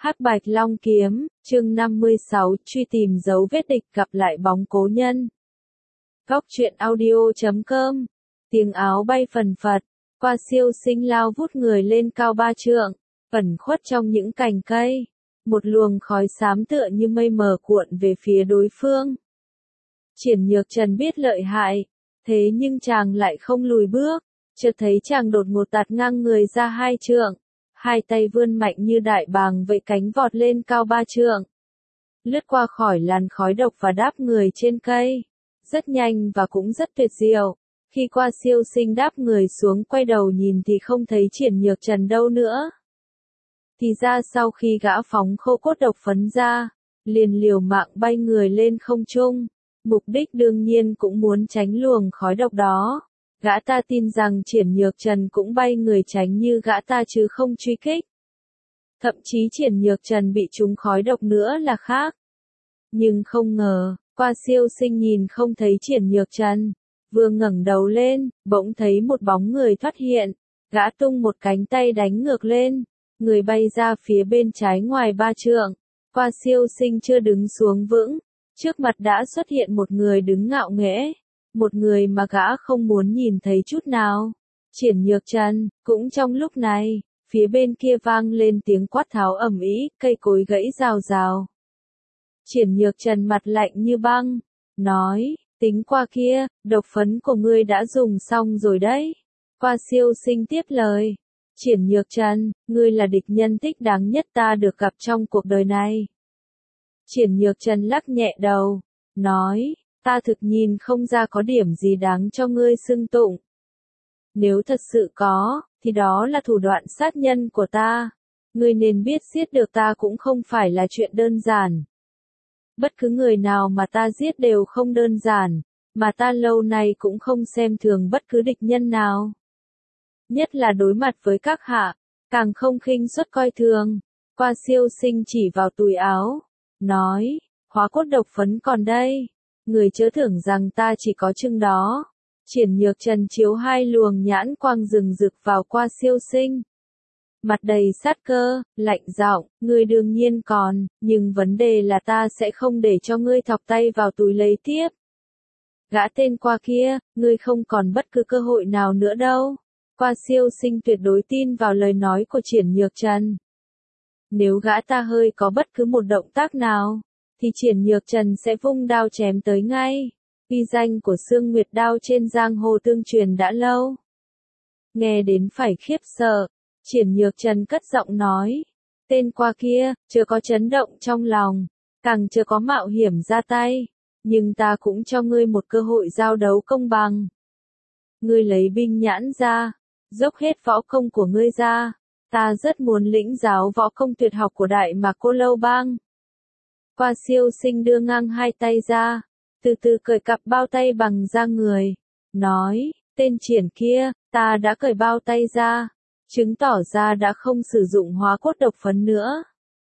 Hắc Bạch Long Kiếm, chương 56, truy tìm dấu vết địch gặp lại bóng cố nhân. Góc truyện audio.com, tiếng áo bay phần phật, qua siêu sinh lao vút người lên cao 3 trượng, ẩn khuất trong những cành cây. Một luồng khói xám tựa như mây mờ cuộn về phía đối phương. Triển Nhược Trần biết lợi hại, thế nhưng chàng lại không lùi bước, chợt thấy chàng đột ngột tạt ngang người ra 2 trượng. Hai tay vươn mạnh như đại bàng vậy cánh vọt lên cao 3 trượng. Lướt qua khỏi làn khói độc và đáp người trên cây. Rất nhanh và cũng rất tuyệt diệu. Khi qua siêu sinh đáp người xuống quay đầu nhìn thì không thấy Triển Nhược Trần đâu nữa. Thì ra sau khi gã phóng khô cốt độc phấn ra, liền liều mạng bay người lên không trung. Mục đích đương nhiên cũng muốn tránh luồng khói độc đó. Gã ta tin rằng Triển Nhược Trần cũng bay người tránh như gã ta chứ không truy kích. Thậm chí Triển Nhược Trần bị trúng khói độc nữa là khác. Nhưng không ngờ, qua siêu sinh nhìn không thấy Triển Nhược Trần. Vừa ngẩng đầu lên, bỗng thấy một bóng người thoát hiện. Gã tung một cánh tay đánh ngược lên. Người bay ra phía bên trái ngoài 3 trượng. Qua siêu sinh chưa đứng xuống vững. Trước mặt đã xuất hiện một người đứng ngạo nghễ. Một người mà gã không muốn nhìn thấy chút nào. Triển Nhược Trần, cũng trong lúc này, phía bên kia vang lên tiếng quát tháo ầm ĩ, cây cối gãy rào rào. Triển Nhược Trần mặt lạnh như băng, nói, tính qua kia, độc phấn của ngươi đã dùng xong rồi đấy. Qua siêu sinh tiếp lời, Triển Nhược Trần, ngươi là địch nhân thích đáng nhất ta được gặp trong cuộc đời này. Triển Nhược Trần lắc nhẹ đầu, nói, ta thực nhìn không ra có điểm gì đáng cho ngươi xưng tụng. Nếu thật sự có, thì đó là thủ đoạn sát nhân của ta. Ngươi nên biết giết được ta cũng không phải là chuyện đơn giản. Bất cứ người nào mà ta giết đều không đơn giản, mà ta lâu nay cũng không xem thường bất cứ địch nhân nào. Nhất là đối mặt với các hạ, càng không khinh suất coi thường. Qua siêu sinh chỉ vào túi áo, nói, hóa cốt độc phấn còn đây. Người chớ tưởng rằng ta chỉ có chừng đó. Triển Nhược Trần chiếu 2 luồng nhãn quang rừng rực vào qua siêu sinh. Mặt đầy sát cơ, lạnh giọng, ngươi đương nhiên còn, nhưng vấn đề là ta sẽ không để cho ngươi thọc tay vào túi lấy tiếp. Gã tên qua kia, ngươi không còn bất cứ cơ hội nào nữa đâu. Qua siêu sinh tuyệt đối tin vào lời nói của Triển Nhược Trần. Nếu gã ta hơi có bất cứ một động tác nào, thì Triển Nhược Trần sẽ vung đao chém tới ngay. Uy danh của Sương Nguyệt Đao trên giang hồ tương truyền đã lâu. Nghe đến phải khiếp sợ, Triển Nhược Trần cất giọng nói, tên qua kia, chưa có chấn động trong lòng, càng chưa có mạo hiểm ra tay, nhưng ta cũng cho ngươi một cơ hội giao đấu công bằng. Ngươi lấy binh nhãn ra, dốc hết võ công của ngươi ra, ta rất muốn lĩnh giáo võ công tuyệt học của Đại Mạc Cô Lâu Bang. Qua siêu sinh đưa ngang 2 tay ra, từ từ cởi cặp bao tay bằng da người, nói, tên Triển kia, ta đã cởi bao tay ra, chứng tỏ ra đã không sử dụng hóa cốt độc phấn nữa.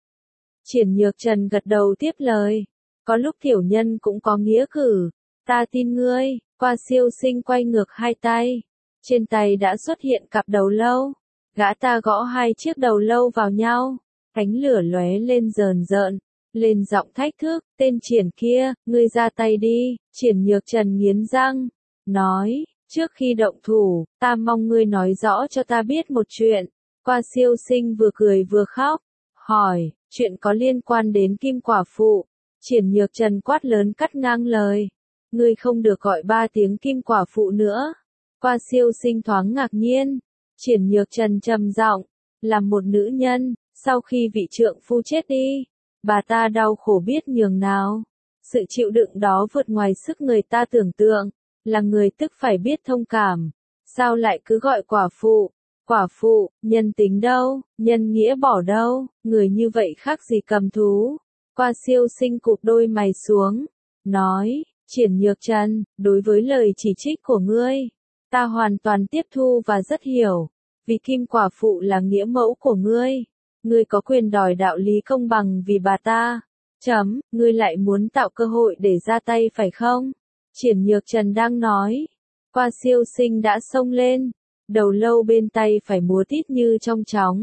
Triển Nhược Trần gật đầu tiếp lời, có lúc tiểu nhân cũng có nghĩa cử, ta tin ngươi. Qua siêu sinh quay ngược 2 tay, trên tay đã xuất hiện cặp đầu lâu, gã ta gõ 2 chiếc đầu lâu vào nhau, ánh lửa lóe lên rờn rợn. Lên giọng thách thức, tên Triển kia, ngươi ra tay đi. Triển Nhược Trần nghiến răng, nói, trước khi động thủ, ta mong ngươi nói rõ cho ta biết một chuyện. Qua siêu sinh vừa cười vừa khóc, hỏi, chuyện có liên quan đến Kim Quả Phụ. Triển Nhược Trần quát lớn cắt ngang lời, ngươi không được gọi 3 tiếng Kim Quả Phụ nữa. Qua siêu sinh thoáng ngạc nhiên, Triển Nhược Trần trầm giọng, là một nữ nhân, sau khi vị trượng phu chết đi, bà ta đau khổ biết nhường nào. Sự chịu đựng đó vượt ngoài sức người ta tưởng tượng, là người tức phải biết thông cảm. Sao lại cứ gọi quả phụ, nhân tính đâu, nhân nghĩa bỏ đâu, người như vậy khác gì cầm thú. Qua siêu sinh cụp đôi mày xuống, nói, Triển Nhược Trần, đối với lời chỉ trích của ngươi, ta hoàn toàn tiếp thu và rất hiểu, vì Kim Quả Phụ là nghĩa mẫu của ngươi. Ngươi có quyền đòi đạo lý công bằng vì bà ta. Ngươi lại muốn tạo cơ hội để ra tay phải không? Triển Nhược Trần đang nói. Qua siêu sinh đã xông lên. Đầu lâu bên tay phải múa tít như trong chóng.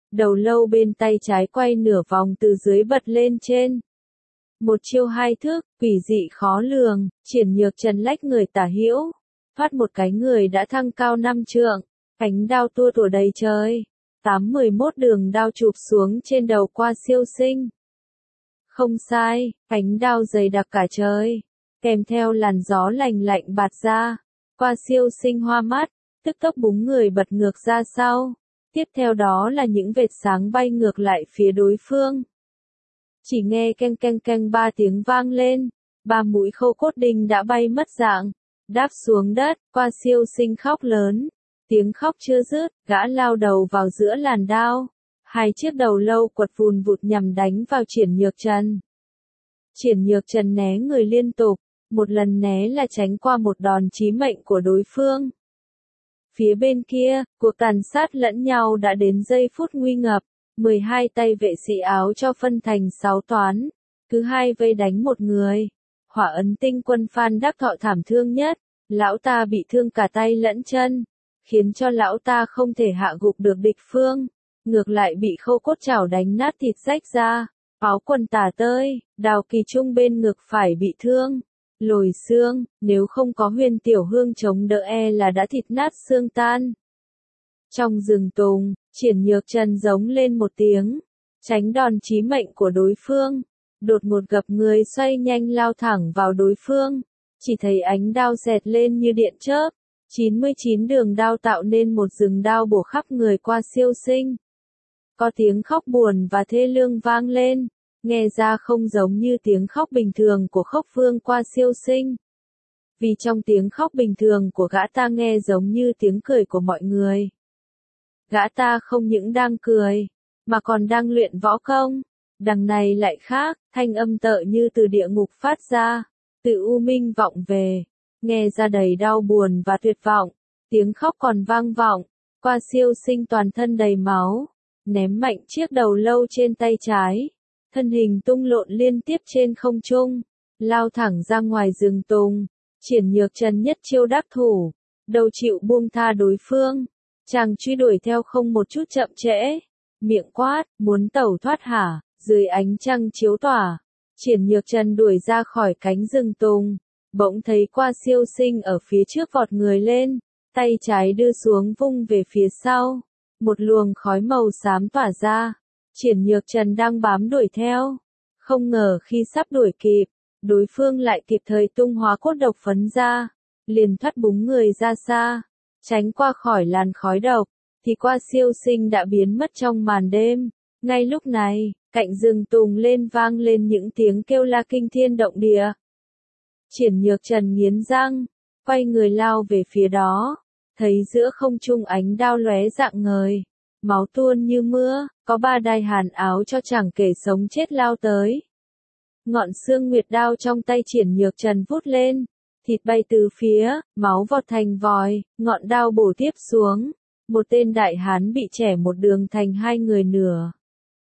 đầu lâu bên tay trái quay nửa vòng từ dưới bật lên trên. Một chiêu hai thức, quỷ dị khó lường, Triển Nhược Trần lách người tả hữu, thoát một cái người đã thăng cao 5 trượng, cánh đao tua tủa đầy trời. 8-11 đường đao chụp xuống trên đầu Qua Siêu Sinh. Không sai, cánh đao dày đặc cả trời, kèm theo làn gió lành lạnh bạt ra. Qua Siêu Sinh hoa mắt, tức tốc búng người bật ngược ra sau. Tiếp theo đó là những vệt sáng bay ngược lại phía đối phương. Chỉ nghe keng keng keng 3 tiếng vang lên, 3 mũi khâu cốt đinh đã bay mất dạng, đáp xuống đất. Qua Siêu Sinh khóc lớn. Tiếng khóc chưa dứt, gã lao đầu vào giữa làn đao. 2 chiếc đầu lâu quật vùn vụt nhằm đánh vào Triển Nhược Trần. Triển Nhược Trần né người liên tục, một lần né là tránh qua một đòn chí mệnh của đối phương. Phía bên kia, cuộc tàn sát lẫn nhau đã đến giây phút nguy ngập, 12 tay vệ sĩ áo cho phân thành 6 toán, cứ 2 vây đánh một người. Hỏa Ấn Tinh quân Phan Đắc Thọ thảm thương nhất, lão ta bị thương cả tay lẫn chân, khiến cho lão ta không thể hạ gục được địch phương, ngược lại bị Khâu Cốt chảo đánh nát thịt rách ra, áo quần tả tơi. Đào Kỳ Trung bên ngực phải bị thương, lồi xương, nếu không có Huyền Tiểu Hương chống đỡ là đã thịt nát xương tan. Trong rừng tùng, Triển Nhược Trần giống lên một tiếng, tránh đòn chí mệnh của đối phương, đột ngột gập người xoay nhanh lao thẳng vào đối phương, chỉ thấy ánh đao xẹt lên như điện chớp, 99 đường đao tạo nên một rừng đao bổ khắp người Qua Siêu Sinh. Có tiếng khóc buồn và thê lương vang lên, nghe ra không giống như tiếng khóc bình thường của Khốc Vương Qua Siêu Sinh. Vì trong tiếng khóc bình thường của gã ta nghe giống như tiếng cười của mọi người. Gã ta không những đang cười, mà còn đang luyện võ công. Đằng này lại khác, thanh âm tợ như từ địa ngục phát ra, từ u minh vọng về, nghe ra đầy đau buồn và tuyệt vọng. Tiếng khóc còn vang vọng, Qua Siêu Sinh toàn thân đầy máu, ném mạnh chiếc đầu lâu trên tay trái, thân hình tung lộn liên tiếp trên không trung, lao thẳng ra ngoài rừng tùng. Triển Nhược Trần nhất chiêu đắc thủ, đâu chịu buông tha đối phương, chàng truy đuổi theo không một chút chậm trễ, miệng quát, muốn tẩu thoát hả? Dưới ánh trăng chiếu tỏa, Triển Nhược Trần đuổi ra khỏi cánh rừng tùng, bỗng thấy Qua Siêu Sinh ở phía trước vọt người lên, tay trái đưa xuống vung về phía sau, một luồng khói màu xám tỏa ra. Triển Nhược Trần đang bám đuổi theo, không ngờ khi sắp đuổi kịp, đối phương lại kịp thời tung hóa cốt độc phấn ra, liền thoát búng người ra xa, tránh qua khỏi làn khói độc, thì Qua Siêu Sinh đã biến mất trong màn đêm. Ngay lúc này, cạnh rừng tùng lên vang lên những tiếng kêu la kinh thiên động địa. Triển Nhược Trần nghiến răng, quay người lao về phía đó, thấy giữa không trung ánh đao lóe rạng ngời, máu tuôn như mưa, có 3 đai hàn áo cho chẳng kể sống chết lao tới. Ngọn xương nguyệt đao trong tay Triển Nhược Trần vút lên, thịt bay từ phía, máu vọt thành vòi, ngọn đao bổ tiếp xuống, một tên đại hán bị chẻ một đường thành 2 người nửa.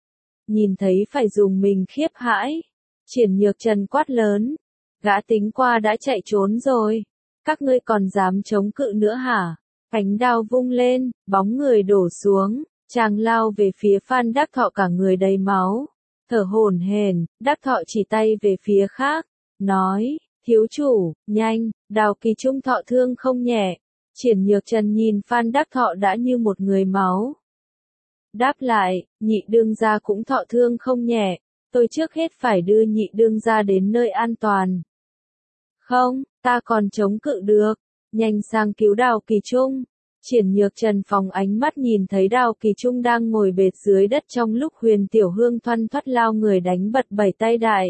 Nhìn thấy phải dùng mình khiếp hãi, Triển Nhược Trần quát lớn, gã tính qua đã chạy trốn rồi, các ngươi còn dám chống cự nữa hả? Cánh đao vung lên, bóng người đổ xuống, chàng lao về phía Phan Đắc Thọ cả người đầy máu, thở hổn hển. Đắc Thọ chỉ tay về phía khác, nói, thiếu chủ, nhanh, Đào Kỳ Trung thọ thương không nhẹ. Triển Nhược Trần nhìn Phan Đắc Thọ đã như một người máu. Đáp lại, nhị đương gia cũng thọ thương không nhẹ, tôi trước hết phải đưa nhị đương gia đến nơi an toàn. Không, ta còn chống cự được, nhanh sang cứu Đào Kỳ Trung. Triển Nhược Trần phóng ánh mắt nhìn thấy Đào Kỳ Trung đang ngồi bệt dưới đất trong lúc Huyền Tiểu Hương thoăn thoắt lao người đánh bật 7 tay đại.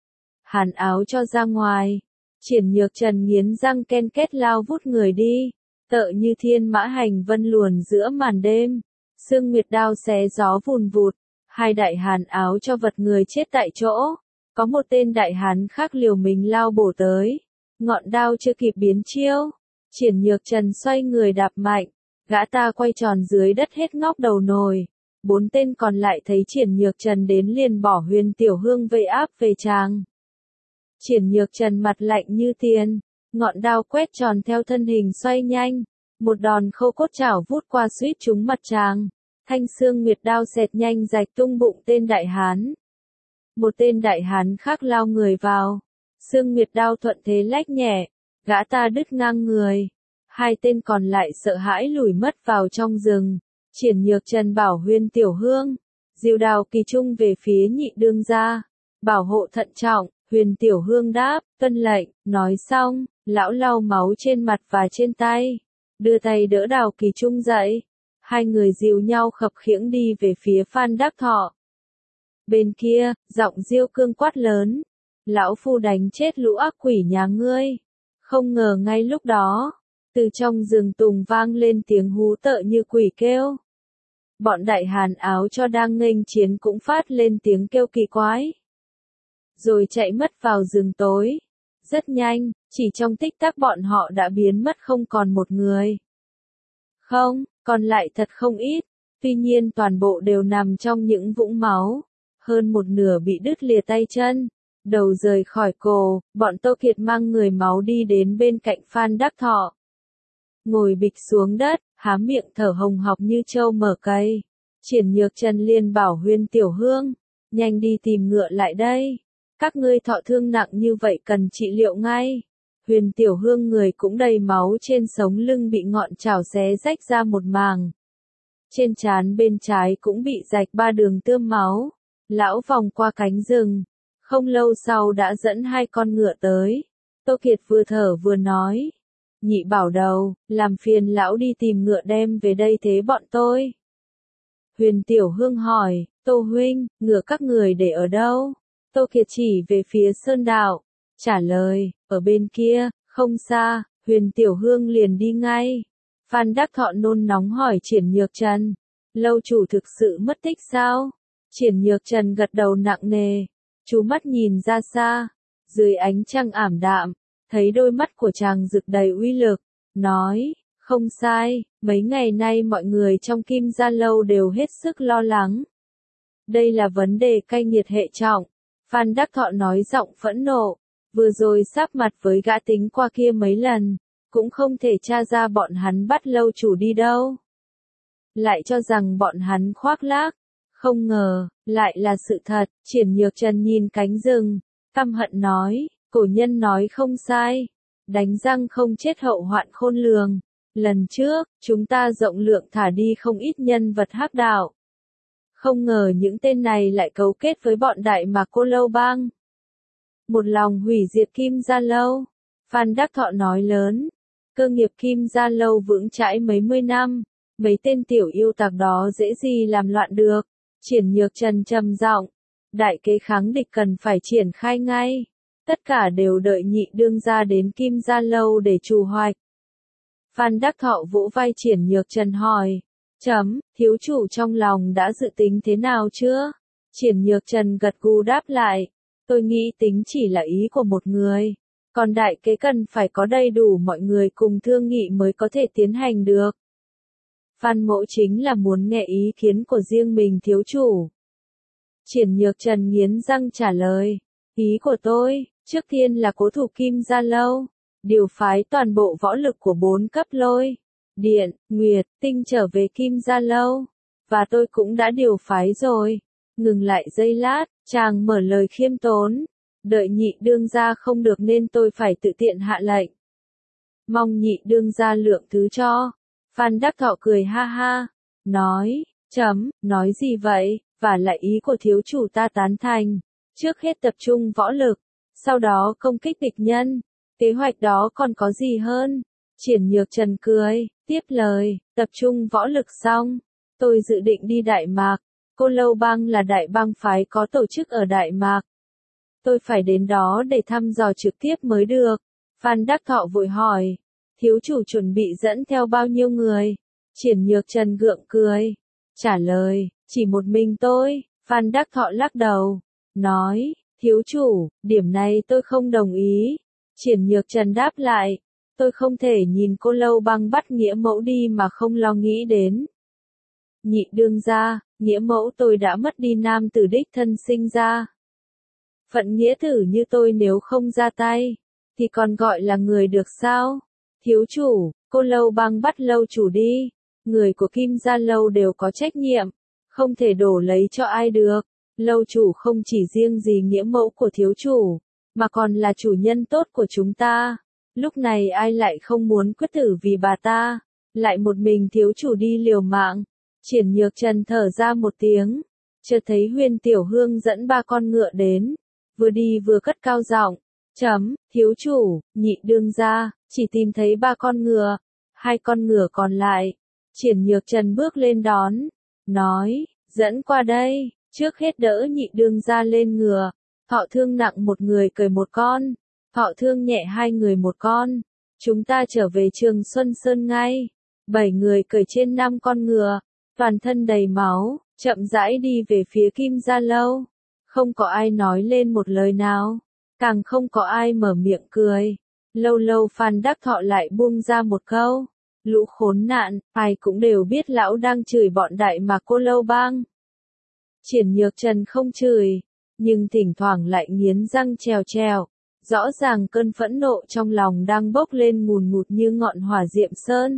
Hàn áo cho ra ngoài, Triển Nhược Trần nghiến răng ken két lao vút người đi, tợ như thiên mã hành vân luồn giữa màn đêm. Xương nguyệt đao xé gió vùn vụt, 2 đại hàn áo cho vật người chết tại chỗ. Có một tên đại hán khác liều mình lao bổ tới, ngọn đao chưa kịp biến chiêu, Triển Nhược Trần xoay người đạp mạnh, gã ta quay tròn dưới đất hết ngóc đầu nồi. 4 tên còn lại thấy Triển Nhược Trần đến liền bỏ Huyền Tiểu Hương vây áp về chàng. Triển Nhược Trần mặt lạnh như tiền, ngọn đao quét tròn theo thân hình xoay nhanh, một đòn khâu cốt chảo vút qua suýt trúng mặt chàng. Thanh xương nguyệt đao xẹt nhanh rạch tung bụng tên đại hán. Một tên đại hán khác lao người vào. Xương nguyệt đao thuận thế lách nhẹ, gã ta đứt ngang người. Hai tên còn lại sợ hãi lùi mất vào trong rừng. Triển Nhược Trần bảo Huyền Tiểu Hương, dìu Đào Kỳ Trung về phía Nhị đương gia, bảo hộ thận trọng. Huyền Tiểu Hương đáp, tuân lệnh. Nói xong, lão lau máu trên mặt và trên tay, đưa tay đỡ Đào Kỳ Trung dậy. Hai người dìu nhau khập khiễng đi về phía Phan Đắc Thọ. Bên kia, giọng Diêu Cương quát lớn, lão phu đánh chết lũ ác quỷ nhà ngươi. Không ngờ ngay lúc đó, từ trong rừng tùng vang lên tiếng hú tợ như quỷ kêu. Bọn đại hàn áo cho đang nghênh chiến cũng phát lên tiếng kêu kỳ quái, rồi chạy mất vào rừng tối. Rất nhanh, chỉ trong tích tắc bọn họ đã biến mất không còn một người. Không, còn lại thật không ít, tuy nhiên toàn bộ đều nằm trong những vũng máu. Hơn một nửa bị đứt lìa tay chân, đầu rời khỏi cổ. Bọn Tô Kiệt mang người máu đi đến bên cạnh Phan Đắc Thọ. Ngồi bịch xuống đất, há miệng thở hồng hộc như trâu mở cây. Triển Nhược Trần liền bảo Huyền Tiểu Hương, nhanh đi tìm ngựa lại đây. Các ngươi thọ thương nặng như vậy cần trị liệu ngay. Huyền Tiểu Hương người cũng đầy máu, trên sống lưng bị ngọn chảo xé rách ra một màng. Trên trán bên trái cũng bị rạch 3 đường tươm máu. Lão vòng qua cánh rừng, không lâu sau đã dẫn 2 con ngựa tới. Tô Kiệt vừa thở vừa nói, Nhị bảo đầu, làm phiền lão đi tìm ngựa đem về đây thế bọn tôi. Huyền Tiểu Hương hỏi, Tô huynh, ngựa các người để ở đâu? Tô Kiệt chỉ về phía sơn đạo, trả lời, ở bên kia, không xa. Huyền Tiểu Hương liền đi ngay. Phan Đắc Thọ nôn nóng hỏi Triển Nhược Trần, lâu chủ thực sự mất tích sao? Triển Nhược Trần gật đầu nặng nề, chú mắt nhìn ra xa, dưới ánh trăng ảm đạm, thấy đôi mắt của chàng rực đầy uy lực, nói, không sai, mấy ngày nay mọi người trong Kim Gia Lâu đều hết sức lo lắng. Đây là vấn đề cay nghiệt hệ trọng. Phan Đắc Thọ nói giọng phẫn nộ, vừa rồi sáp mặt với gã tính qua kia mấy lần, cũng không thể tra ra bọn hắn bắt lâu chủ đi đâu. Lại cho rằng bọn hắn khoác lác, không ngờ, lại là sự thật. Triển Nhược Trần nhìn cánh rừng, căm hận nói, cổ nhân nói không sai, đánh răng không chết hậu hoạn khôn lường. Lần trước, chúng ta rộng lượng thả đi không ít nhân vật hắc đạo. Không ngờ những tên này lại cấu kết với bọn Đại Mạc Cô Lâu Bang. Một lòng hủy diệt Kim Gia Lâu. Phan Đắc Thọ nói lớn, cơ nghiệp Kim Gia Lâu vững chãi mấy mươi năm, mấy tên tiểu yêu tặc đó dễ gì làm loạn được. Triển Nhược Trần trầm giọng, đại kế kháng địch cần phải triển khai ngay. Tất cả đều đợi Nhị đương gia đến Kim Gia Lâu để trù hoạch. Phan Đắc Thọ vỗ vai Triển Nhược Trần hỏi, thiếu chủ trong lòng đã dự tính thế nào chưa? Triển Nhược Trần gật gù đáp lại, tôi nghĩ tính chỉ là ý của một người, còn đại kế cần phải có đầy đủ mọi người cùng thương nghị mới có thể tiến hành được. Phan Mỗ chính là muốn nghe ý kiến của riêng mình thiếu chủ. Triển Nhược Trần nghiến răng trả lời, ý của tôi, trước tiên là cố thủ Kim Gia Lâu, điều phái toàn bộ võ lực của 4 cấp Lôi, Điện, Nguyệt, Tinh trở về Kim Gia Lâu, và tôi cũng đã điều phái rồi. Ngừng lại giây lát, chàng mở lời khiêm tốn, đợi Nhị đương gia không được nên tôi phải tự tiện hạ lệnh. Mong Nhị đương gia lượng thứ cho. Phan Đắc Thọ cười ha ha, nói, nói gì vậy, và lại ý của thiếu chủ ta tán thành, trước hết tập trung võ lực, sau đó công kích địch nhân, kế hoạch đó còn có gì hơn? Triển Nhược Trần cười, tiếp lời, tập trung võ lực xong, tôi dự định đi Đại Mạc. Cô Lâu Bang là đại bang phái có tổ chức ở Đại Mạc. Tôi phải đến đó để thăm dò trực tiếp mới được. Phan Đắc Thọ vội hỏi, thiếu chủ chuẩn bị dẫn theo bao nhiêu người? Triển Nhược Trần gượng cười, trả lời, chỉ một mình tôi. Phan Đắc Thọ lắc đầu, nói, thiếu chủ, điểm này tôi không đồng ý. Triển Nhược Trần đáp lại, tôi không thể nhìn Cô Lâu Bang bắt nghĩa mẫu đi mà không lo nghĩ đến. Nhị đương gia, nghĩa mẫu tôi đã mất đi nam tử đích thân sinh ra. Phận nghĩa tử như tôi nếu không ra tay, thì còn gọi là người được sao? Thiếu chủ, Cô Lâu Bang bắt lâu chủ đi. người của Kim Gia Lâu đều có trách nhiệm, không thể đổ lấy cho ai được. Lâu chủ không chỉ riêng gì nghĩa mẫu của thiếu chủ, mà còn là chủ nhân tốt của chúng ta. Lúc này ai lại không muốn quyết tử vì bà ta, lại một mình thiếu chủ đi liều mạng. Triển Nhược Trần thở ra một tiếng, chợt thấy Huyên Tiểu Hương dẫn 3 con ngựa đến, vừa đi vừa cất cao giọng, thiếu chủ, nhị đương gia, chỉ tìm thấy 3 con ngựa, 2 con ngựa còn lại. Triển Nhược Trần bước lên đón, nói, dẫn qua đây, trước hết đỡ nhị đương gia lên ngựa. Thọ thương nặng một người cởi một con, thọ thương nhẹ 2 người một con. Chúng ta trở về Trường Xuân Sơn ngay. 7 người cởi trên 5 con ngựa, toàn thân đầy máu, chậm rãi đi về phía Kim Gia Lâu. Không có ai nói lên một lời nào, càng không có ai mở miệng cười. Lâu lâu Phan Đắc Thọ lại buông ra một câu, lũ khốn nạn, ai cũng đều biết lão đang chửi bọn Đại Mạc Cô Lâu Bang. Triển Nhược Trần không chửi, nhưng thỉnh thoảng lại nghiến răng trèo trèo, rõ ràng cơn phẫn nộ trong lòng đang bốc lên ngùn ngụt như ngọn hỏa diệm sơn.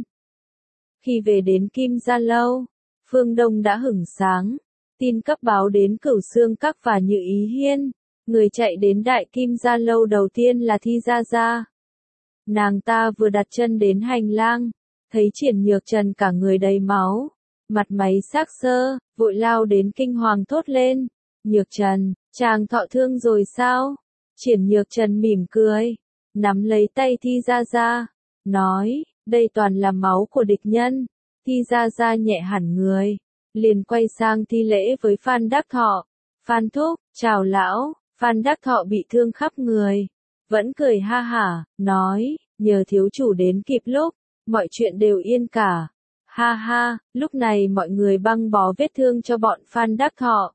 Khi về đến Kim Gia Lâu, phương đông đã hửng sáng, tin cấp báo đến Cửu Xương Các và Như Ý Hiên, người chạy đến Đại Kim Gia Lâu đầu tiên là Thi Gia Gia. Nàng ta vừa đặt chân đến hành lang, thấy Triển Nhược Trần cả người đầy máu, mặt máy xác xơ, vội lao đến kinh hoàng thốt lên, Nhược Trần, chàng thọ thương rồi sao? Triển Nhược Trần mỉm cười, nắm lấy tay Thi Gia Gia, nói, đây toàn là máu của địch nhân. Thi Gia Gia nhẹ hẳn người, liền quay sang thi lễ với Phan Đắc Thọ. Phan thúc, chào lão. Phan Đắc Thọ bị thương khắp người, vẫn cười ha hả, nói, nhờ thiếu chủ đến kịp lúc, mọi chuyện đều yên cả. Ha ha, lúc này mọi người băng bó vết thương cho bọn Phan Đắc Thọ,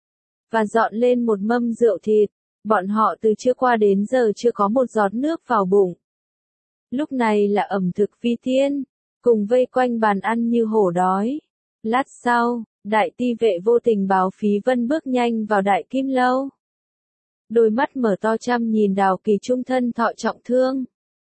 và dọn lên một mâm rượu thịt. Bọn họ từ trưa qua đến giờ chưa có một giọt nước vào bụng. Lúc này là ẩm thực phi thiên, cùng vây quanh bàn ăn như hổ đói. Lát sau, đại ti vệ vô tình báo Phí Vân bước nhanh vào Đại Kim Lâu. Đôi mắt mở to chăm nhìn Đào Kỳ trung thân thọ trọng thương.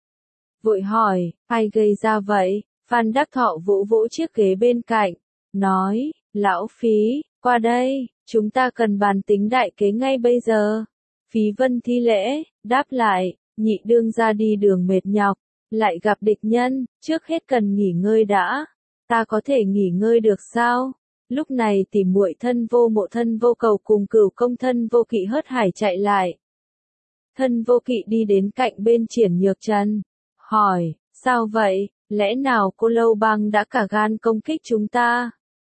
Vội hỏi, ai gây ra vậy? Phan Đắc Thọ vỗ vỗ chiếc ghế bên cạnh, nói, lão Phí, qua đây, chúng ta cần bàn tính đại kế ngay bây giờ. Phí Vân thi lễ, đáp lại, nhị đương ra đi đường mệt nhọc, lại gặp địch nhân, trước hết cần nghỉ ngơi đã. Ta có thể nghỉ ngơi được sao? Lúc này tìm muội Thân Vô Mộ Thân Vô Cầu cùng Cửu Công Thân Vô Kỵ hớt hải chạy lại. Thân Vô Kỵ đi đến cạnh bên Triển Nhược Trần, hỏi, sao vậy, lẽ nào Cô Lâu Bang đã cả gan công kích chúng ta?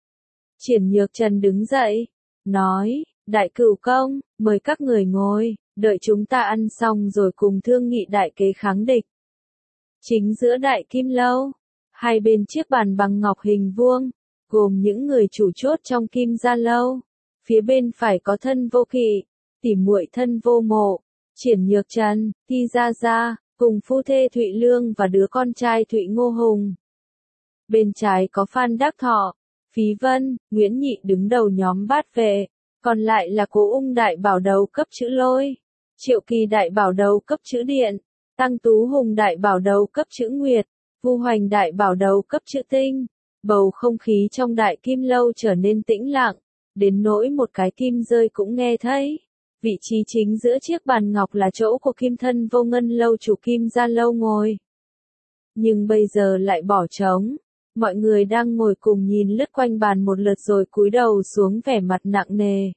Triển Nhược Trần đứng dậy, nói, Đại Cửu Công, mời các người ngồi, đợi chúng ta ăn xong rồi cùng thương nghị đại kế kháng địch. Chính giữa Đại Kim Lâu, hai bên chiếc bàn bằng ngọc hình vuông, gồm những người chủ chốt trong Kim Gia Lâu. Phía bên phải có Thân Vô Kỵ, tỉ muội Thân Vô Mộ, Triển Nhược Trần, Thi Gia Gia, cùng phu thê Thụy Lương và đứa con trai Thụy Ngô Hùng. Bên trái có Phan Đắc Thọ, Phí Vân, Nguyễn Nhị đứng đầu nhóm bát vệ, còn lại là Cố Ung đại bảo đầu cấp chữ Lôi, Triệu Kỳ đại bảo đầu cấp chữ Điện, Tăng Tú Hùng đại bảo đầu cấp chữ Nguyệt, Vu Hoành đại bảo đầu cấp chữ Tinh. Bầu không khí trong Đại Kim Lâu trở nên tĩnh lặng, đến nỗi một cái kim rơi cũng nghe thấy. Vị trí chính giữa chiếc bàn ngọc là chỗ của Kim Thân Vô Ngân Lâu chủ Kim Gia Lâu ngồi. Nhưng bây giờ lại bỏ trống. Mọi người đang ngồi cùng nhìn lướt quanh bàn một lượt rồi cúi đầu xuống vẻ mặt nặng nề.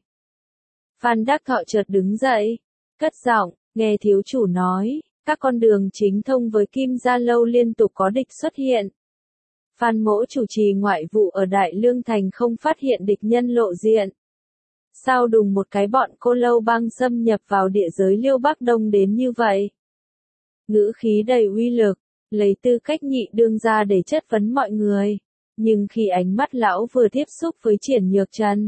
Phan Đắc Thọ chợt đứng dậy, cất giọng, nghe thiếu chủ nói, các con đường chính thông với Kim Gia Lâu liên tục có địch xuất hiện. Phan Mỗ chủ trì ngoại vụ ở Đại Lương Thành không phát hiện địch nhân lộ diện. Sao đùng một cái bọn Cô Lâu Bang xâm nhập vào địa giới Liêu Bắc Đông đến như vậy? Ngữ khí đầy uy lực, lấy tư cách nhị đương ra để chất vấn mọi người. Nhưng khi ánh mắt lão vừa tiếp xúc với Triển Nhược Trần,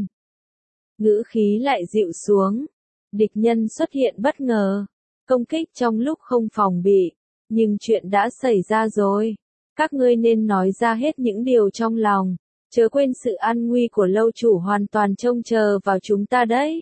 ngữ khí lại dịu xuống. Địch nhân xuất hiện bất ngờ, công kích trong lúc không phòng bị. Nhưng chuyện đã xảy ra rồi. Các ngươi nên nói ra hết những điều trong lòng, chớ quên sự an nguy của lâu chủ hoàn toàn trông chờ vào chúng ta đấy.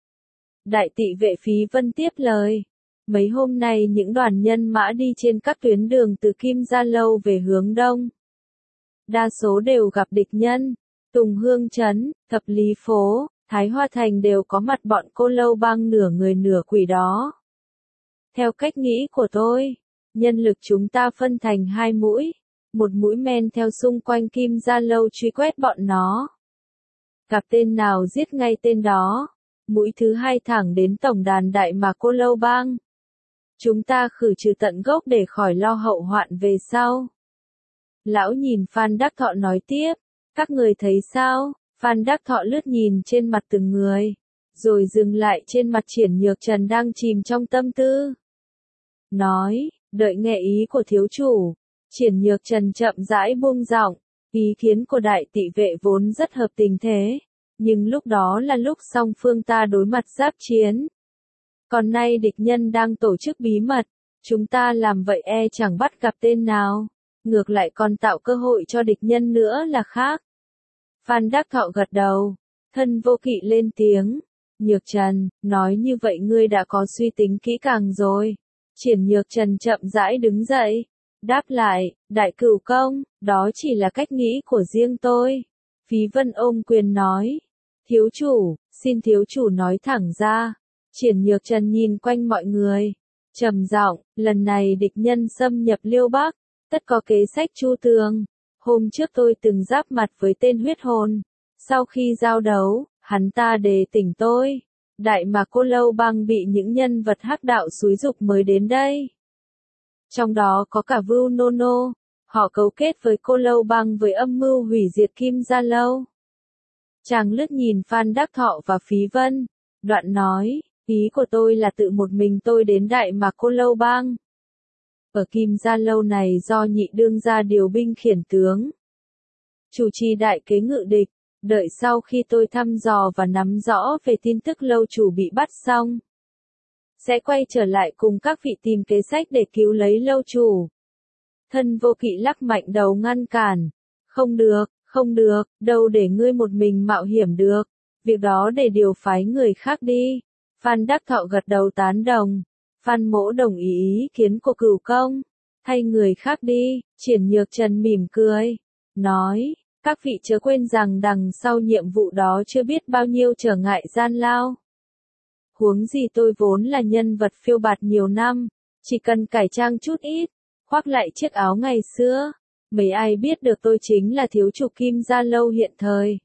Đại tỵ vệ Phí Vân tiếp lời. Mấy hôm nay những đoàn nhân mã đi trên các tuyến đường từ Kim Gia Lâu về hướng đông. đa số đều gặp địch nhân. Tùng Hương Trấn, Thập Lý Phố, Thái Hoa Thành đều có mặt bọn Cô Lâu Bang nửa người nửa quỷ đó. Theo cách nghĩ của tôi, nhân lực chúng ta phân thành hai mũi, một mũi men theo xung quanh Kim Gia Lâu truy quét bọn nó. Gặp tên nào giết ngay tên đó. Mũi thứ hai thẳng đến tổng đàn Đại Mạc Cô Lâu Bang. Chúng ta khử trừ tận gốc để khỏi lo hậu hoạn về sau. Lão nhìn Phan Đắc Thọ nói tiếp, các người thấy sao? Phan Đắc Thọ lướt nhìn trên mặt từng người, rồi dừng lại trên mặt Triển Nhược Trần đang chìm trong tâm tư. Nói, đợi nghe ý của thiếu chủ. Triển Nhược Trần chậm rãi buông giọng, ý kiến của đại tỵ vệ vốn rất hợp tình thế, nhưng lúc đó là lúc song phương ta đối mặt giáp chiến. Còn nay địch nhân đang tổ chức bí mật, chúng ta làm vậy chẳng bắt gặp tên nào, ngược lại còn tạo cơ hội cho địch nhân nữa là khác. Phan Đắc Thọ gật đầu, Thân Vô Kỵ lên tiếng, Nhược Trần, nói như vậy ngươi đã có suy tính kỹ càng rồi. Triển Nhược Trần chậm rãi đứng dậy, đáp lại, đại cửu công, đó chỉ là cách nghĩ của riêng tôi. Phí Vân ôm quyền nói, thiếu chủ, xin thiếu chủ nói thẳng ra. Triển Nhược Trần nhìn quanh mọi người, trầm giọng, lần này địch nhân xâm nhập Liêu Bắc, tất có kế sách chu tường. Hôm trước tôi từng giáp mặt với tên huyết hồn, sau khi giao đấu, hắn ta đề tỉnh tôi. Đại Mạc Cô Lâu Bang bị những nhân vật hắc đạo xúi giục mới đến đây. Trong đó có cả Vưu Nô Nô, họ cấu kết với Cô Lâu Bang với âm mưu hủy diệt Kim Gia Lâu. Chàng lướt nhìn Phan Đắc Thọ và Phí Vân, đoạn nói, ý của tôi là tự một mình tôi đến Đại Mạc Cô Lâu Bang. Ở Kim Gia Lâu này do nhị đương gia điều binh khiển tướng, chủ trì đại kế ngự địch. Đợi sau khi tôi thăm dò và nắm rõ về tin tức lâu chủ bị bắt xong, sẽ quay trở lại cùng các vị tìm kế sách để cứu lấy lâu chủ. Thân Vô Kỵ lắc mạnh đầu ngăn cản. Không được, đâu để ngươi một mình mạo hiểm được. Việc đó để điều phái người khác đi. Phan Đắc Thọ gật đầu tán đồng. Phan Mỗ đồng ý kiến của cửu công. Thay người khác đi. Triển Nhược Trần mỉm cười, nói. Các vị chớ quên rằng đằng sau nhiệm vụ đó chưa biết bao nhiêu trở ngại gian lao. Huống gì tôi vốn là nhân vật phiêu bạt nhiều năm, chỉ cần cải trang chút ít, khoác lại chiếc áo ngày xưa, mấy ai biết được tôi chính là thiếu chủ Kim Gia Lâu hiện thời.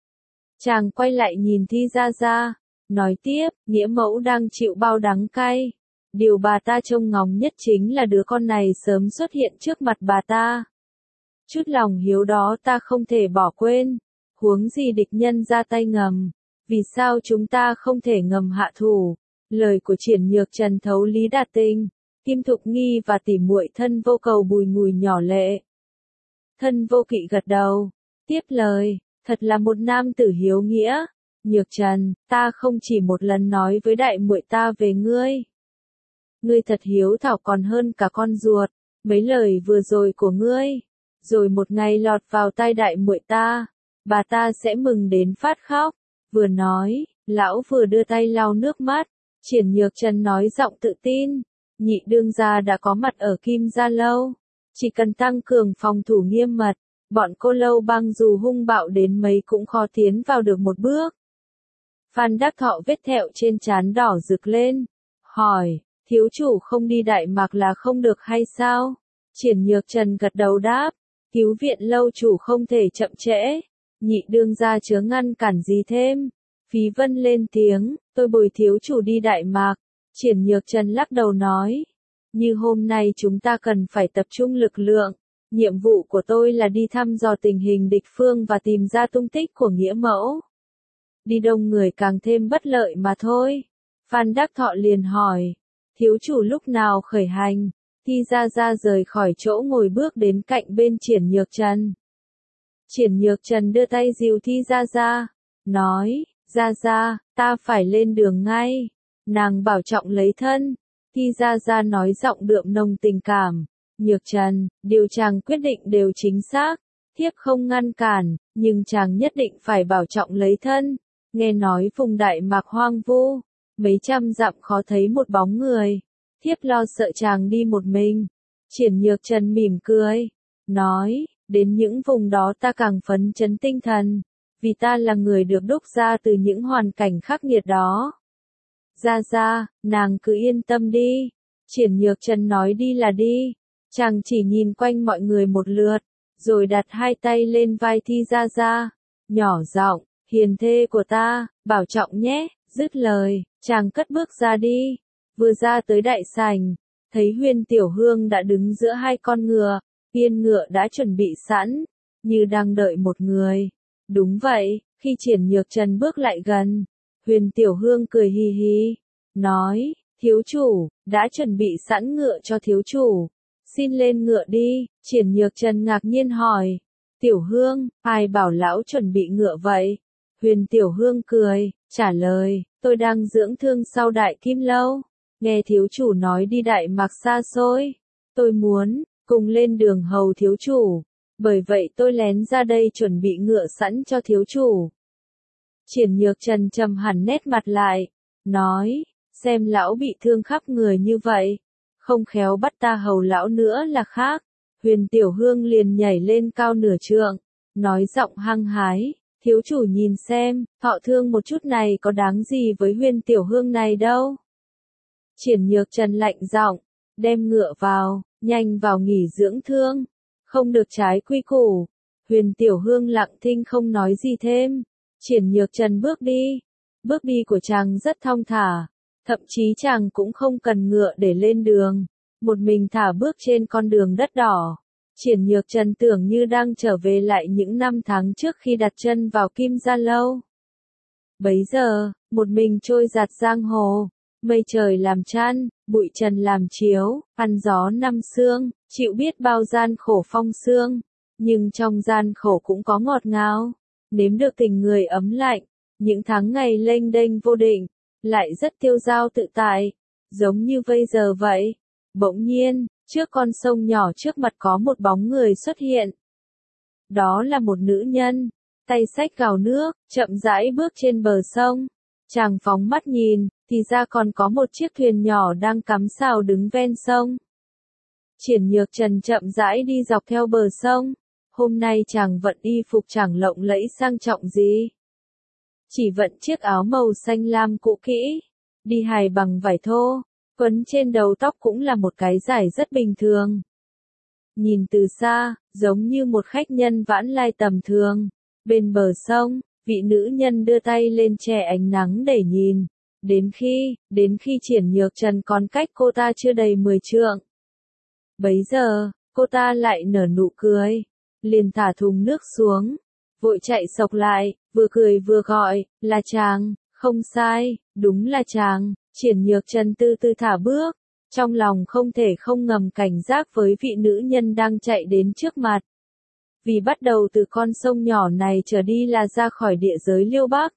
Chàng quay lại nhìn Thi Gia Gia, nói tiếp, nghĩa mẫu đang chịu bao đắng cay. Điều bà ta trông ngóng nhất chính là đứa con này sớm xuất hiện trước mặt bà ta. Chút lòng hiếu đó ta không thể bỏ quên, huống gì địch nhân ra tay ngầm, vì sao chúng ta không thể ngầm hạ thủ. Lời của Triển Nhược Trần thấu lý đạt tình, Kim Thục Nghi và tỉ muội Thân Vô Cầu bùi ngùi nhỏ lệ. Thân Vô Kỵ gật đầu, tiếp lời, thật là một nam tử hiếu nghĩa. Nhược Trần, ta không chỉ một lần nói với đại muội ta về ngươi. Ngươi thật hiếu thảo còn hơn cả con ruột, mấy lời vừa rồi của ngươi. Rồi một ngày lọt vào tai đại muội ta, bà ta sẽ mừng đến phát khóc. Vừa nói, lão vừa đưa tay lau nước mắt. Triển Nhược Trần nói giọng tự tin, nhị đương gia đã có mặt ở Kim Gia Lâu, chỉ cần tăng cường phòng thủ nghiêm mật, bọn Cô Lâu Bang dù hung bạo đến mấy cũng khó tiến vào được một bước. Phan Đắc Thọ vết thẹo trên trán đỏ rực lên, hỏi, thiếu chủ không đi Đại Mạc là không được hay sao? Triển Nhược Trần gật đầu đáp, cứu viện lâu chủ không thể chậm trễ, nhị đương gia chớ ngăn cản gì thêm. Phí Vân lên tiếng, tôi bồi thiếu chủ đi Đại Mạc. Triển Nhược Trần lắc đầu nói, như hôm nay chúng ta cần phải tập trung lực lượng, nhiệm vụ của tôi là đi thăm dò tình hình địch phương và tìm ra tung tích của nghĩa mẫu. Đi đông người càng thêm bất lợi mà thôi. Phan Đắc Thọ liền hỏi, thiếu chủ lúc nào khởi hành? Thi Gia Gia rời khỏi chỗ ngồi bước đến cạnh bên Triển Nhược Trần. Triển Nhược Trần đưa tay dìu Thi Gia Gia, nói, Gia Gia, ta phải lên đường ngay, nàng bảo trọng lấy thân. Thi Gia Gia nói giọng đượm nồng tình cảm, Nhược Trần, điều chàng quyết định đều chính xác, thiếp không ngăn cản, nhưng chàng nhất định phải bảo trọng lấy thân. Nghe nói vùng Đại Mạc hoang vu, mấy trăm dặm khó thấy một bóng người, thiếp lo sợ chàng đi một mình. Triển Nhược Trần mỉm cười, nói, Đến những vùng đó ta càng phấn chấn tinh thần, vì ta là người được đúc ra từ những hoàn cảnh khắc nghiệt đó. Ra, nàng cứ yên tâm đi. Triển Nhược Trần nói đi là đi. Chàng chỉ nhìn quanh mọi người một lượt, rồi đặt hai tay lên vai Thi Ra, nhỏ giọng, hiền thê của ta, bảo trọng nhé. Dứt lời, chàng cất bước ra đi. Vừa ra tới đại sảnh, thấy Huyền Tiểu Hương đã đứng giữa hai con ngựa, yên ngựa đã chuẩn bị sẵn, như đang đợi một người. Đúng vậy, khi Triển Nhược Trần bước lại gần, Huyền Tiểu Hương cười hì hì, nói, thiếu chủ, đã chuẩn bị sẵn ngựa cho thiếu chủ. Xin lên ngựa đi. Triển Nhược Trần ngạc nhiên hỏi, Tiểu Hương, ai bảo lão chuẩn bị ngựa vậy? Huyền Tiểu Hương cười, trả lời, tôi đang dưỡng thương sau Đại Kim Lâu. Nghe thiếu chủ nói đi Đại Mạc xa xôi, tôi muốn cùng lên đường hầu thiếu chủ, bởi vậy tôi lén ra đây chuẩn bị ngựa sẵn cho thiếu chủ. Triển Nhược Trần trầm hẳn nét mặt lại, nói, xem lão bị thương khắp người như vậy, không khéo bắt ta hầu lão nữa là khác. Huyền Tiểu Hương liền nhảy lên cao nửa trượng, nói giọng hăng hái, thiếu chủ nhìn xem, thọ thương một chút này có đáng gì với Huyền Tiểu Hương này đâu. Triển Nhược Trần lạnh giọng, đem ngựa vào, nhanh vào nghỉ dưỡng thương, không được trái quy củ. Huyền Tiểu Hương lặng thinh không nói gì thêm. Triển Nhược Trần bước đi của chàng rất thong thả, thậm chí chàng cũng không cần ngựa để lên đường, một mình thả bước trên con đường đất đỏ. Triển Nhược Trần tưởng như đang trở về lại những năm tháng trước khi đặt chân vào Kim Gia Lâu. Bấy giờ, một mình trôi giạt giang hồ, mây trời làm chăn, bụi trần làm chiếu, ăn gió năm sương, chịu biết bao gian khổ phong sương, nhưng trong gian khổ cũng có ngọt ngào, nếm được tình người ấm lạnh, những tháng ngày lênh đênh vô định, lại rất tiêu dao tự tại, giống như bây giờ vậy. Bỗng nhiên, trước con sông nhỏ trước mặt có một bóng người xuất hiện. Đó là một nữ nhân, tay xách gào nước, chậm rãi bước trên bờ sông. Chàng phóng mắt nhìn, thì ra còn có một chiếc thuyền nhỏ đang cắm sào đứng ven sông. Triển Nhược Trần chậm rãi đi dọc theo bờ sông. Hôm nay chàng vận y phục chẳng lộng lẫy sang trọng gì. Chỉ vận chiếc áo màu xanh lam cũ kỹ, đi hài bằng vải thô, quấn trên đầu tóc cũng là một cái giải rất bình thường. Nhìn từ xa, giống như một khách nhân vãn lai tầm thường. Bên bờ sông, vị nữ nhân đưa tay lên che ánh nắng để nhìn. Đến khi Triển Nhược Trần còn cách cô ta chưa đầy 10 trượng. Bấy giờ, cô ta lại nở nụ cười, liền thả thùng nước xuống, vội chạy xộc lại, vừa cười vừa gọi, là chàng, không sai, đúng là chàng. Triển Nhược Trần từ từ thả bước, trong lòng không thể không ngầm cảnh giác với vị nữ nhân đang chạy đến trước mặt. Vì bắt đầu từ con sông nhỏ này trở đi là ra khỏi địa giới Liêu Bắc.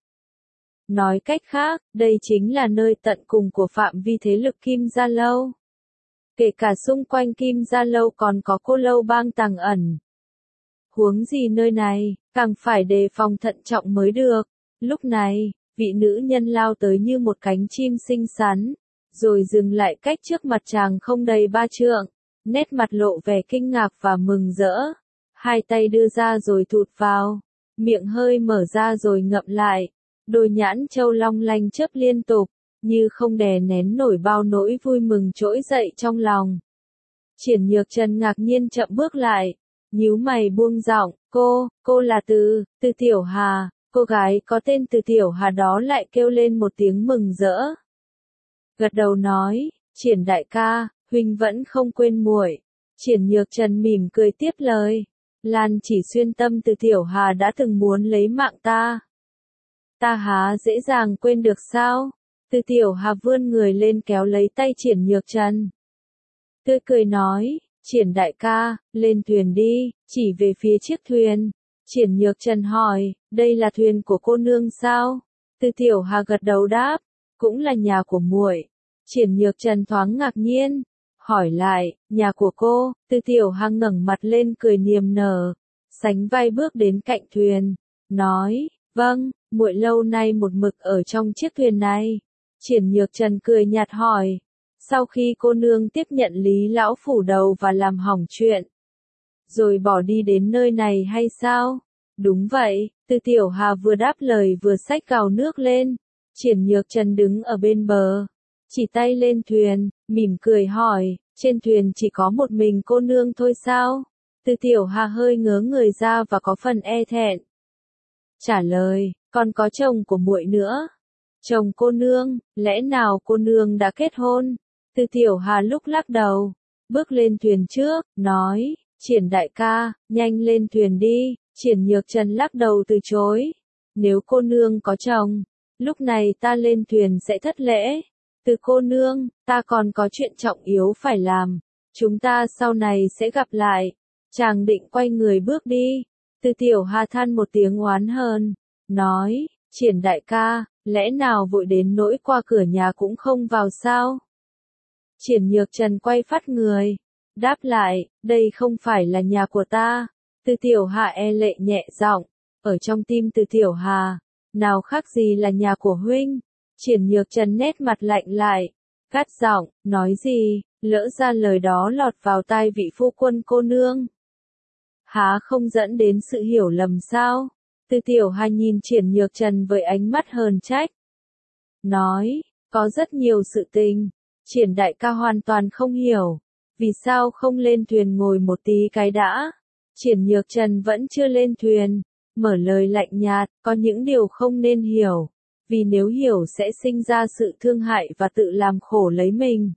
Nói cách khác, đây chính là nơi tận cùng của phạm vi thế lực Kim Gia Lâu. Kể cả xung quanh Kim Gia Lâu còn có Cô Lâu Bang tàng ẩn. Huống gì nơi này, càng phải đề phòng thận trọng mới được. Lúc này, vị nữ nhân lao tới như một cánh chim xinh xắn, rồi dừng lại cách trước mặt chàng không đầy 3 trượng, nét mặt lộ vẻ kinh ngạc và mừng rỡ. Hai tay đưa ra rồi thụt vào, miệng hơi mở ra rồi ngậm lại, đôi nhãn châu long lanh chớp liên tục, như không đè nén nổi bao nỗi vui mừng trỗi dậy trong lòng. Triển Nhược Trần ngạc nhiên chậm bước lại, nhíu mày buông giọng, cô là Từ Tiểu Hà. Cô gái có tên Từ Tiểu Hà đó lại kêu lên một tiếng mừng rỡ. Gật đầu nói, Triển đại ca, huynh vẫn không quên muội. Triển Nhược Trần mỉm cười tiếp lời, Lan Chỉ Xuyên tâm Từ Tiểu Hà đã từng muốn lấy mạng ta. Ta há dễ dàng quên được sao? Từ Tiểu Hà vươn người lên kéo lấy tay Triển Nhược Trần. Tươi cười nói, Triển đại ca, lên thuyền đi, chỉ về phía chiếc thuyền. Triển Nhược Trần hỏi, đây là thuyền của cô nương sao? Từ Tiểu Hà gật đầu đáp, cũng là nhà của muội. Triển Nhược Trần thoáng ngạc nhiên, hỏi lại, nhà của cô? Từ Tiểu Hà ngẩng mặt lên cười niềm nở, sánh vai bước đến cạnh thuyền, nói, vâng, muội lâu nay một mực ở trong chiếc thuyền này. Triển Nhược Trần cười nhạt hỏi, sau khi cô nương tiếp nhận Lý lão phủ đầu và làm hỏng chuyện, rồi bỏ đi đến nơi này hay sao? Đúng vậy, Từ Tiểu Hà vừa đáp lời vừa xách gào nước lên. Triển Nhược Trần đứng ở bên bờ, chỉ tay lên thuyền, mỉm cười hỏi, trên thuyền chỉ có một mình cô nương thôi sao? Từ Tiểu Hà hơi ngớ người ra và có phần e thẹn. Trả lời, còn có chồng của muội nữa. Chồng cô nương, lẽ nào cô nương đã kết hôn? Từ Tiểu Hà lúc lắc đầu, bước lên thuyền trước, nói, Triển đại ca, nhanh lên thuyền đi. Triển Nhược Trần lắc đầu từ chối. Nếu cô nương có chồng, lúc này ta lên thuyền sẽ thất lễ. Từ cô nương, ta còn có chuyện trọng yếu phải làm. Chúng ta sau này sẽ gặp lại. Chàng định quay người bước đi. Từ Tiểu Hà than một tiếng oán hờn, nói, Triển đại ca, lẽ nào vội đến nỗi qua cửa nhà cũng không vào sao? Triển Nhược Trần quay phát người, đáp lại, đây không phải là nhà của ta. Từ Tiểu Hà e lệ nhẹ giọng, ở trong tim Từ Tiểu Hà, nào khác gì là nhà của huynh. Triển Nhược Trần nét mặt lạnh lại, cắt giọng, nói gì, lỡ ra lời đó lọt vào tai vị phu quân cô nương. Há không dẫn đến sự hiểu lầm sao? Từ Tiểu Hà nhìn Triển Nhược Trần với ánh mắt hờn trách. Nói, có rất nhiều sự tình, Triển đại ca hoàn toàn không hiểu. Vì sao không lên thuyền ngồi một tí cái đã? Triển Nhược Trần vẫn chưa lên thuyền, mở lời lạnh nhạt, có những điều không nên hiểu. Vì nếu hiểu sẽ sinh ra sự thương hại và tự làm khổ lấy mình.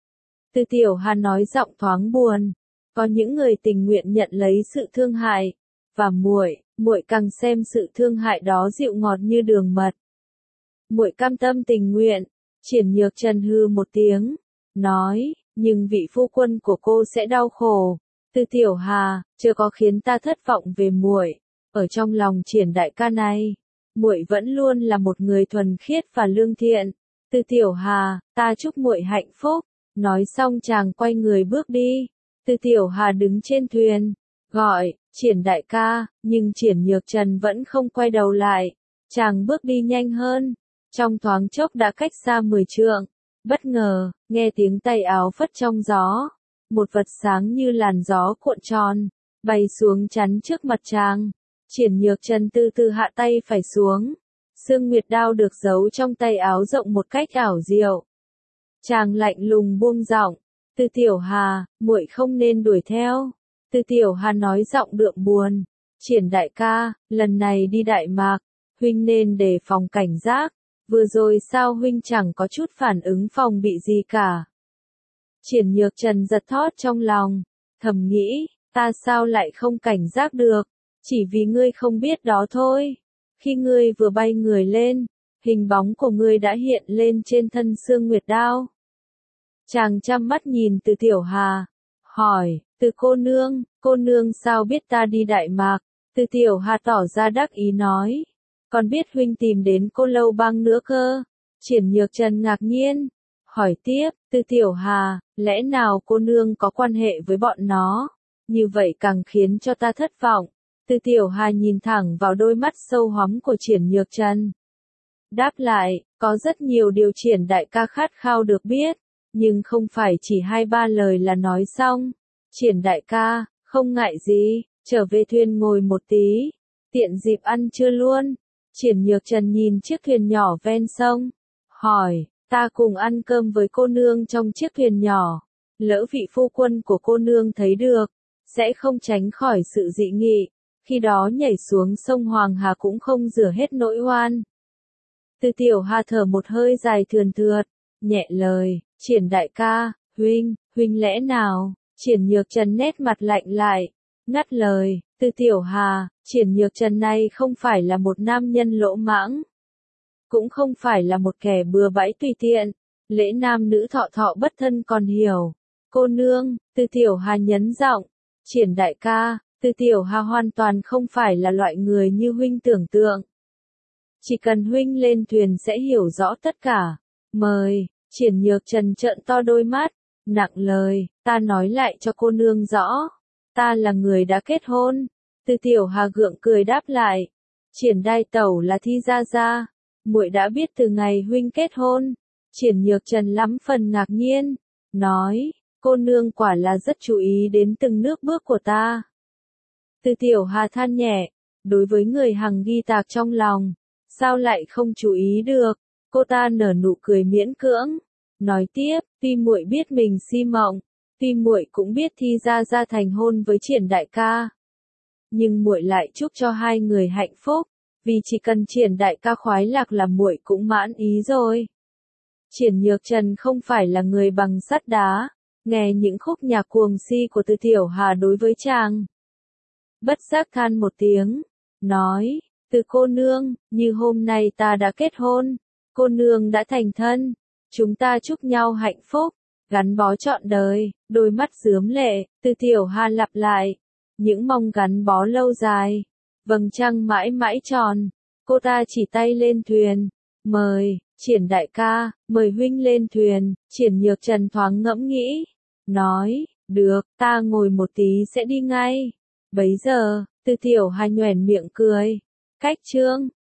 Từ Tiểu Hà nói giọng thoáng buồn. Có những người tình nguyện nhận lấy sự thương hại, và muội càng xem sự thương hại đó dịu ngọt như đường mật. Muội cam tâm tình nguyện. Triển Nhược Trần hừ một tiếng, nói, nhưng vị phu quân của cô sẽ đau khổ. Từ Tiểu Hà, chưa có khiến ta thất vọng về muội. Ở trong lòng Triển đại ca này, muội vẫn luôn là một người thuần khiết và lương thiện. Từ Tiểu Hà, ta chúc muội hạnh phúc. Nói xong chàng quay người bước đi. Từ Tiểu Hà đứng trên thuyền, gọi, Triển đại ca, nhưng Triển Nhược Trần vẫn không quay đầu lại. Chàng bước đi nhanh hơn, trong thoáng chốc đã cách xa 10 trượng. Bất ngờ, nghe tiếng tay áo phất trong gió. Một vật sáng như làn gió cuộn tròn, bay xuống chắn trước mặt chàng. Triển Nhược Trần từ từ hạ tay phải xuống. Sương Nguyệt đao được giấu trong tay áo rộng một cách ảo diệu. Chàng lạnh lùng buông giọng. Từ Tiểu Hà, muội không nên đuổi theo. Từ Tiểu Hà nói giọng đượm buồn. Triển đại ca, lần này đi Đại Mạc, huynh nên đề phòng cảnh giác. Vừa rồi sao huynh chẳng có chút phản ứng phòng bị gì cả? Triển Nhược Trần giật thót trong lòng, thầm nghĩ, ta sao lại không cảnh giác được? Chỉ vì ngươi không biết đó thôi. Khi ngươi vừa bay người lên, hình bóng của ngươi đã hiện lên trên thân Sương Nguyệt đao. Chàng chăm mắt nhìn Từ Tiểu Hà, hỏi, Từ cô nương sao biết ta đi Đại Mạc? Từ Tiểu Hà tỏ ra đắc ý nói, còn biết huynh tìm đến Cô Lâu Bang nữa cơ. Triển Nhược Trần ngạc nhiên, hỏi tiếp, Từ Tiểu Hà, lẽ nào cô nương có quan hệ với bọn nó? Như vậy càng khiến cho ta thất vọng. Từ Tiểu Hà nhìn thẳng vào đôi mắt sâu hoắm của Triển Nhược Trần. Đáp lại, có rất nhiều điều Triển đại ca khát khao được biết, nhưng không phải chỉ 2-3 lời là nói xong. Triển đại ca, không ngại gì, trở về thuyền ngồi một tí, tiện dịp ăn trưa luôn. Triển Nhược Trần nhìn chiếc thuyền nhỏ ven sông, hỏi, ta cùng ăn cơm với cô nương trong chiếc thuyền nhỏ. Lỡ vị phu quân của cô nương thấy được, sẽ không tránh khỏi sự dị nghị. Khi đó nhảy xuống sông Hoàng Hà cũng không rửa hết nỗi oan. Từ Tiểu Hà thở một hơi dài thườn thượt, nhẹ lời, Triển đại ca, huynh lẽ nào? Triển Nhược Trần nét mặt lạnh lại, ngắt lời, Từ Tiểu Hà, Triển Nhược Trần này không phải là một nam nhân lỗ mãng, cũng không phải là một kẻ bừa bãi tùy tiện, lễ nam nữ thọ thọ bất thân còn hiểu. Cô nương, Từ Tiểu Hà nhấn giọng, Triển đại ca, Từ Tiểu Hà hoàn toàn không phải là loại người như huynh tưởng tượng. Chỉ cần huynh lên thuyền sẽ hiểu rõ tất cả. Mời. Triển Nhược Trần trợn to đôi mắt, nặng lời, ta nói lại cho cô nương rõ, ta là người đã kết hôn. Từ Tiểu Hà gượng cười đáp lại, Triển đại tẩu là Thi gia gia, muội đã biết từ ngày huynh kết hôn. Triển Nhược Trần lắm phần ngạc nhiên, nói, cô nương quả là rất chú ý đến từng nước bước của ta. Từ Tiểu Hà than nhẹ, đối với người Hằng ghi tạc trong lòng, sao lại không chú ý được, cô ta nở nụ cười miễn cưỡng, nói tiếp, tuy muội biết mình si mộng, tuy muội cũng biết Thi Gia thành hôn với Triển đại ca, nhưng muội lại chúc cho hai người hạnh phúc, vì chỉ cần Triển đại ca khoái lạc là muội cũng mãn ý rồi. Triển Nhược Trần không phải là người bằng sắt đá, nghe những khúc nhạc cuồng si của Từ Tiểu Hà đối với chàng. Bất giác than một tiếng, nói, Từ cô nương, như hôm nay ta đã kết hôn, cô nương đã thành thân, chúng ta chúc nhau hạnh phúc, gắn bó trọn đời, đôi mắt rướm lệ, Từ Tiểu Hà lặp lại, những mong gắn bó lâu dài, vầng trăng mãi mãi tròn, cô ta chỉ tay lên thuyền, mời, Triển đại ca, mời huynh lên thuyền, Triển Nhược Trần thoáng ngẫm nghĩ, nói, được, ta ngồi một tí sẽ đi ngay. Bấy giờ, Từ Tiểu Hà nhoẻn miệng cười, cách chương.